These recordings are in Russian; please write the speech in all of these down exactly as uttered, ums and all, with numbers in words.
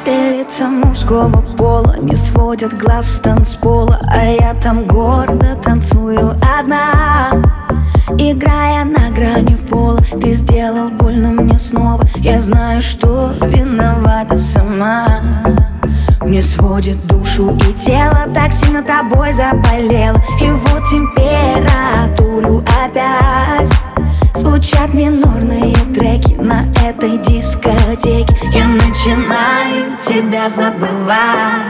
Все лица мужского пола не сводят глаз с танцпола, а я там гордо танцую одна, играя на грани пола. Ты сделал больно мне снова, я знаю, что виновата сама. Мне сводит душу и тело, так сильно тобой заболело. И вот температуру опять звучат минорные треки на этой дискотеке. Я начинаю тебя забывать.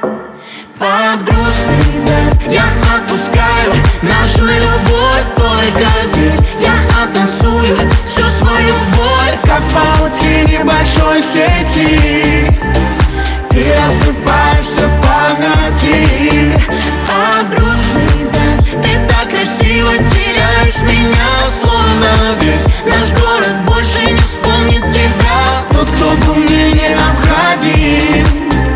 Под грустный дождь я отпускаю нашу любовь только здесь. Я оттанцую всю свою боль, как в паутине большой сети. Ты рассыпаешься в памяти. Под грустный дождь ты так красиво теряешь меня, словно весь наш город больше не вспомнит тебя. Тот, кто был мне необходим,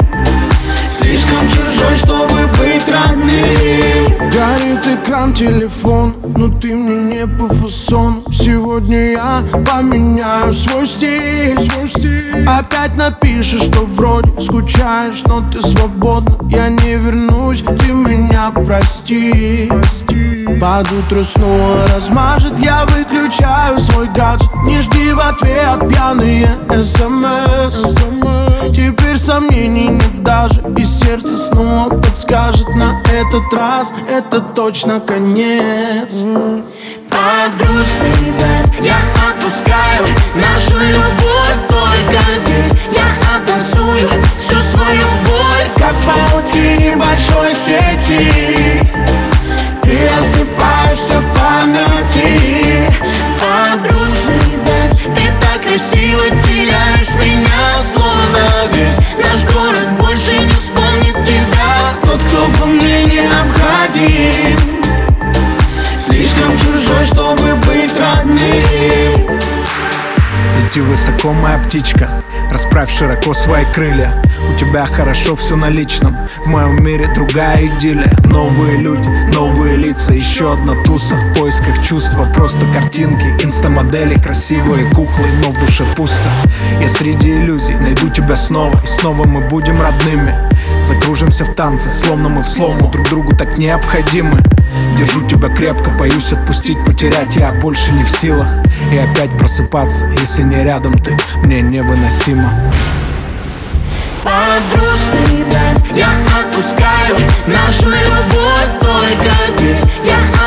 слишком чужой, чтобы быть родным. Горит экран, телефон, но ты мне не по фасону. Сегодня я поменяю свой стиль, свой стиль. Опять напишешь, что вроде скучаешь, но ты свободна. Я не вернусь, ты меня прости, прости. Под утро снова размажет, я выключаю свой гаджет. Не жди в ответ пьяные смс. Теперь сомнений нет даже, и сердце снова подскажет: на этот раз это точно конец. Под грустный дождь я отпускаю нашу любовь только здесь. Я оттанцую всю свою боль, как в паутине большой сети. Ты рассыпаешься в памяти. Под грустный дождь ты так красиво теряешь меня, словно весь наш город больше не вспомнит тебя. Тот, кто был мне необходим, слишком чужой, чтобы быть родным. Лети высоко, моя птичка, расправь широко свои крылья. У тебя хорошо все на личном, в моем мире другая идиллия. Новые люди, новые лица, еще одна туса в поисках чувства. Просто картинки, инстамодели, красивые куклы, но в душе пусто. Я среди иллюзий найду тебя снова, и снова мы будем родными. Закружимся в танце, словно мы в слому, друг другу так необходимы. Держу тебя крепко, боюсь отпустить, потерять я больше не в силах. И опять просыпаться, если не рядом ты, мне невыносимо. Под грустный дождь я отпускаю нашу любовь только здесь. Я